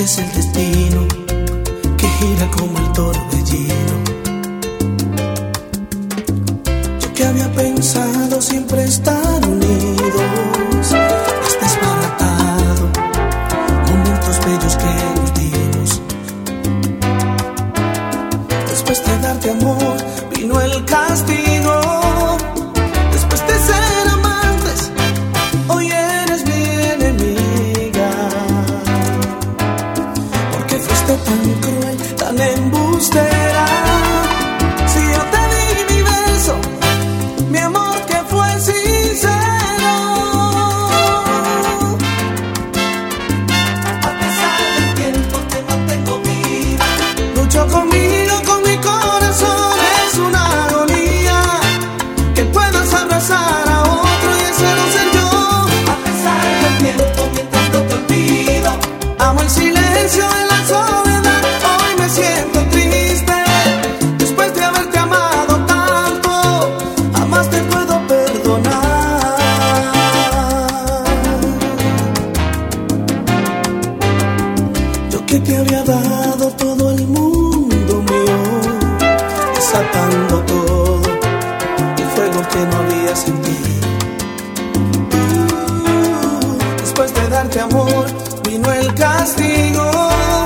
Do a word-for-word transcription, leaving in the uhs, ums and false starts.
que es el destino que gira como el torbellino. Yo que había pensado siempre estar unidos, has desbaratado momentos bellos que nos dimos. Después de darte amor vino el castigo. Después de ser amantes, hoy eres mi enemiga. Porque fuiste tan cruel, tan embustera. Si yo te di mi beso, mi amor que fue sincero. A pesar del tiempo te mantengo viva. Lucho conmigo, con mi corazón. Es una agonía que puedas abrazar a otro y ese no ser yo. A pesar del tiempo mientras no te olvido, amo el silencio en la soledad. Hoy me siento triste después de haberte amado tanto. Jamás te puedo perdonar. Yo que te había dado todo el mundo mío, desatando todo el fuego que no había sentido. Uh, después de darte amor vino el castigo.